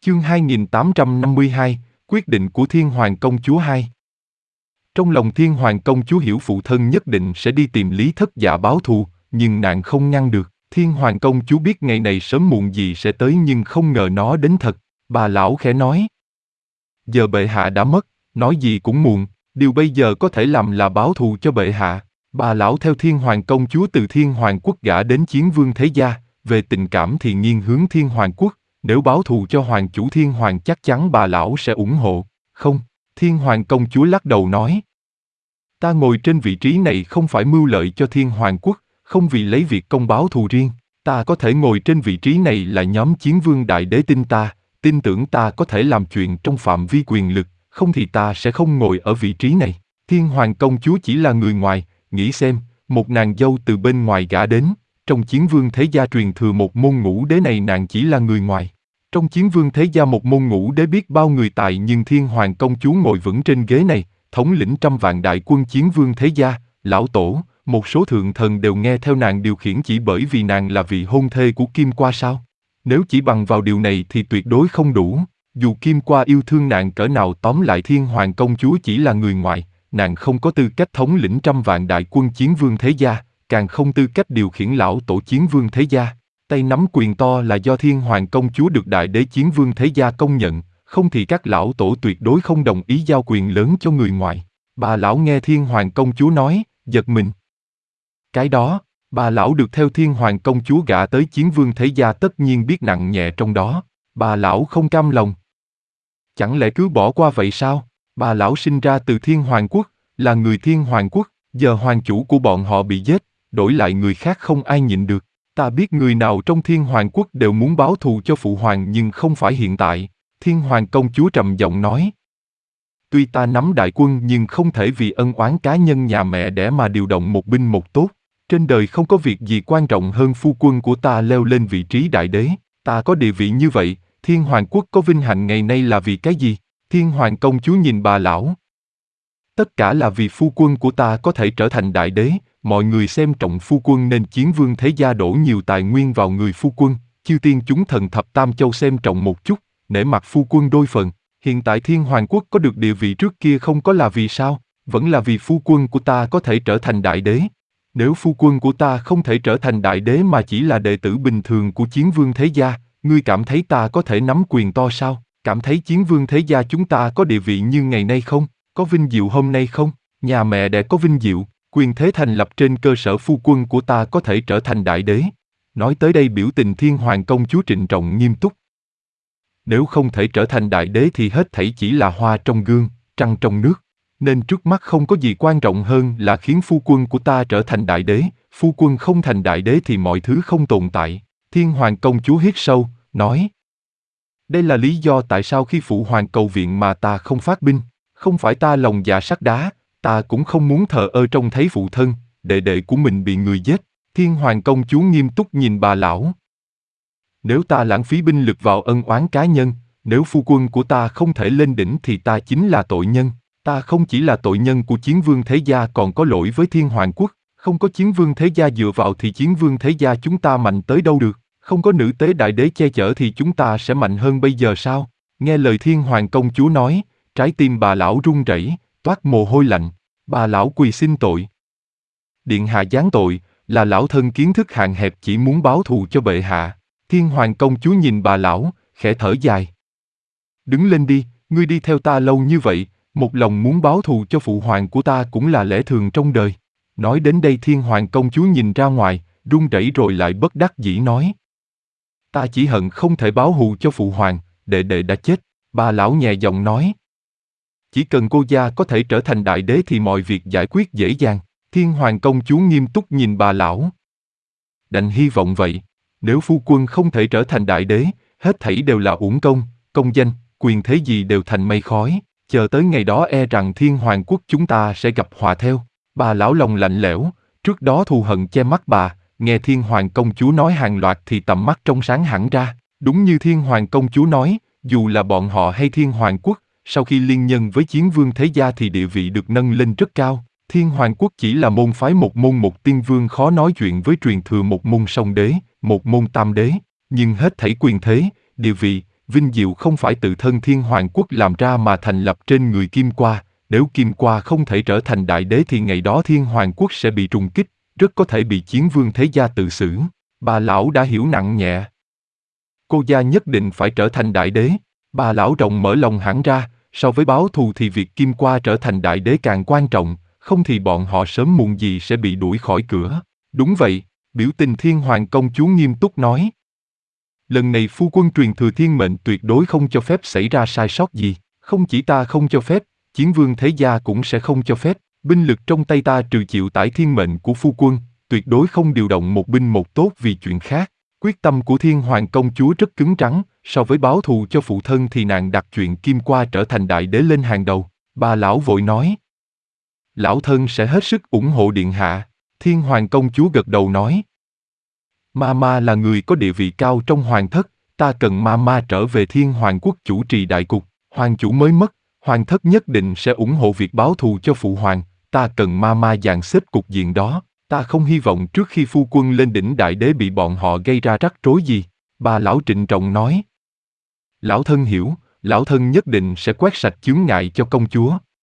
Chương 2852, quyết định của Thiên Hoàng Công Chúa 2. Trong lòng Thiên Hoàng Công Chúa hiểu phụ thân nhất định sẽ đi tìm Lý Thất Dạ báo thù, nhưng nàng không ngăn được. Thiên Hoàng Công Chúa biết ngày này sớm muộn gì sẽ tới nhưng không ngờ nó đến thật. Bà lão khẽ nói: giờ bệ hạ đã mất, nói gì cũng muộn, điều bây giờ có thể làm là báo thù cho bệ hạ. Bà lão theo Thiên Hoàng Công Chúa từ Thiên Hoàng Quốc gả đến Chiến Vương Thế Gia, về tình cảm thì nghiêng hướng Thiên Hoàng Quốc. Nếu báo thù cho Hoàng chủ Thiên Hoàng chắc chắn bà lão sẽ ủng hộ. Không, Thiên Hoàng Công Chúa lắc đầu nói: ta ngồi trên vị trí này không phải mưu lợi cho Thiên Hoàng Quốc, không vì lấy việc công báo thù riêng. Ta có thể ngồi trên vị trí này là nhóm Chiến Vương Đại Đế tin tưởng ta có thể làm chuyện trong phạm vi quyền lực, không thì ta sẽ không ngồi ở vị trí này. Thiên Hoàng Công Chúa chỉ là người ngoài, nghĩ xem, một nàng dâu từ bên ngoài gả đến, trong Chiến Vương Thế Gia truyền thừa một môn ngũ đế này nàng chỉ là người ngoài. Trong Chiến Vương Thế Gia một môn ngũ đế biết bao người tài nhưng Thiên Hoàng Công Chúa ngồi vững trên ghế này, thống lĩnh trăm vạn đại quân Chiến Vương Thế Gia, lão tổ, một số thượng thần đều nghe theo nàng điều khiển chỉ bởi vì nàng là vị hôn thê của Kim Qua sao? Nếu chỉ bằng vào điều này thì tuyệt đối không đủ, dù Kim Qua yêu thương nàng cỡ nào tóm lại Thiên Hoàng Công Chúa chỉ là người ngoài, nàng không có tư cách thống lĩnh trăm vạn đại quân Chiến Vương Thế Gia, càng không tư cách điều khiển lão tổ Chiến Vương Thế Gia. Tay nắm quyền to là do Thiên Hoàng Công Chúa được Đại Đế Chiến Vương Thế Gia công nhận, không thì các lão tổ tuyệt đối không đồng ý giao quyền lớn cho người ngoài. Bà lão nghe Thiên Hoàng Công Chúa nói, giật mình. Cái đó, bà lão được theo Thiên Hoàng Công Chúa gả tới Chiến Vương Thế Gia tất nhiên biết nặng nhẹ trong đó. Bà lão không cam lòng. Chẳng lẽ cứ bỏ qua vậy sao? Bà lão sinh ra từ Thiên Hoàng Quốc, là người Thiên Hoàng Quốc, giờ hoàng chủ của bọn họ bị giết, đổi lại người khác không ai nhịn được. Ta biết người nào trong Thiên Hoàng Quốc đều muốn báo thù cho phụ hoàng nhưng không phải hiện tại. Thiên Hoàng Công Chúa trầm giọng nói. Tuy ta nắm đại quân nhưng không thể vì ân oán cá nhân nhà mẹ đẻ mà điều động một binh một tốt. Trên đời không có việc gì quan trọng hơn phu quân của ta leo lên vị trí đại đế. Ta có địa vị như vậy, Thiên Hoàng Quốc có vinh hạnh ngày nay là vì cái gì? Thiên Hoàng Công Chúa nhìn bà lão. Tất cả là vì phu quân của ta có thể trở thành đại đế. Mọi người xem trọng phu quân nên Chiến Vương Thế Gia đổ nhiều tài nguyên vào người phu quân. Chư tiên chúng thần thập tam châu xem trọng một chút, nể mặt phu quân đôi phần. Hiện tại Thiên Hoàng Quốc có được địa vị trước kia không có là vì sao? Vẫn là vì phu quân của ta có thể trở thành đại đế. Nếu phu quân của ta không thể trở thành đại đế mà chỉ là đệ tử bình thường của Chiến Vương Thế Gia, ngươi cảm thấy ta có thể nắm quyền to sao? Cảm thấy Chiến Vương Thế Gia chúng ta có địa vị như ngày nay không? Có vinh diệu hôm nay không? Nhà mẹ đẻ có vinh diệu, quyền thế thành lập trên cơ sở phu quân của ta có thể trở thành đại đế. Nói tới đây biểu tình Thiên Hoàng Công Chúa trịnh trọng nghiêm túc. Nếu không thể trở thành đại đế thì hết thảy chỉ là hoa trong gương, trăng trong nước. Nên trước mắt không có gì quan trọng hơn là khiến phu quân của ta trở thành đại đế. Phu quân không thành đại đế thì mọi thứ không tồn tại. Thiên Hoàng Công Chúa hít sâu, nói. Đây là lý do tại sao khi phụ hoàng cầu viện mà ta không phát binh. Không phải ta lòng dạ sắt đá, ta cũng không muốn thờ ơ trông thấy phụ thân, đệ đệ của mình bị người giết. Thiên Hoàng Công Chúa nghiêm túc nhìn bà lão. Nếu ta lãng phí binh lực vào ân oán cá nhân, nếu phu quân của ta không thể lên đỉnh thì ta chính là tội nhân. Ta không chỉ là tội nhân của Chiến Vương Thế Gia còn có lỗi với Thiên Hoàng Quốc. Không có Chiến Vương Thế Gia dựa vào thì Chiến Vương Thế Gia chúng ta mạnh tới đâu được. Không có nữ tế đại đế che chở thì chúng ta sẽ mạnh hơn bây giờ sao? Nghe lời Thiên Hoàng Công Chúa nói, trái tim bà lão run rẩy, toát mồ hôi lạnh. Bà lão quỳ xin tội. Điện hạ giáng tội, là lão thân kiến thức hạn hẹp chỉ muốn báo thù cho bệ hạ. Thiên Hoàng Công Chúa nhìn bà lão, khẽ thở dài. Đứng lên đi, ngươi đi theo ta lâu như vậy, một lòng muốn báo thù cho phụ hoàng của ta cũng là lẽ thường trong đời. Nói đến đây Thiên Hoàng Công Chúa nhìn ra ngoài, run rẩy rồi lại bất đắc dĩ nói. Ta chỉ hận không thể báo thù cho phụ hoàng, đệ đệ đã chết. Bà lão nhẹ giọng nói. Chỉ cần cô gia có thể trở thành đại đế thì mọi việc giải quyết dễ dàng. Thiên Hoàng Công Chúa nghiêm túc nhìn bà lão. Đành hy vọng vậy. Nếu phu quân không thể trở thành đại đế, hết thảy đều là uổng công, công danh, quyền thế gì đều thành mây khói. Chờ tới ngày đó e rằng Thiên Hoàng Quốc chúng ta sẽ gặp họa theo. Bà lão lòng lạnh lẽo, trước đó thù hận che mắt bà, nghe Thiên Hoàng Công Chúa nói hàng loạt thì tầm mắt trong sáng hẳn ra. Đúng như Thiên Hoàng Công Chúa nói, dù là bọn họ hay Thiên Hoàng Quốc, sau khi liên nhân với Chiến Vương Thế Gia thì địa vị được nâng lên rất cao. Thiên Hoàng Quốc chỉ là môn phái một môn một tiên vương khó nói chuyện với truyền thừa một môn song đế, một môn tam đế, nhưng hết thảy quyền thế, địa vị, vinh diệu không phải tự thân Thiên Hoàng quốc làm ra mà thành lập trên người Kim Qua, nếu Kim Qua không thể trở thành đại đế thì ngày đó Thiên Hoàng quốc sẽ bị trùng kích, rất có thể bị Chiến Vương Thế Gia tự xử. Bà lão đã hiểu nặng nhẹ. Cô gia nhất định phải trở thành đại đế. Bà lão rộng mở lòng hẳn ra, so với báo thù thì việc Kim Qua trở thành đại đế càng quan trọng, không thì bọn họ sớm muộn gì sẽ bị đuổi khỏi cửa. Đúng vậy, biểu tình Thiên Hoàng công chúa nghiêm túc nói. Lần này phu quân truyền thừa thiên mệnh tuyệt đối không cho phép xảy ra sai sót gì, không chỉ ta không cho phép, Chiến Vương Thế Gia cũng sẽ không cho phép, binh lực trong tay ta trừ chịu tải thiên mệnh của phu quân, tuyệt đối không điều động một binh một tốt vì chuyện khác. Quyết tâm của Thiên Hoàng công chúa rất cứng rắn, so với báo thù cho phụ thân thì nàng đặt chuyện Kim Qua trở thành đại đế lên hàng đầu. Bà lão vội nói. Lão thân sẽ hết sức ủng hộ điện hạ. Thiên Hoàng công chúa gật đầu nói. Mama là người có địa vị cao trong hoàng thất, ta cần Mama trở về Thiên Hoàng quốc chủ trì đại cục, hoàng chủ mới mất, hoàng thất nhất định sẽ ủng hộ việc báo thù cho phụ hoàng, ta cần Mama dàn xếp cục diện đó. Ta không hy vọng trước khi phu quân lên đỉnh đại đế bị bọn họ gây ra rắc rối gì. Bà lão trịnh trọng nói. Lão thân hiểu, lão thân nhất định sẽ quét sạch chướng ngại cho công chúa.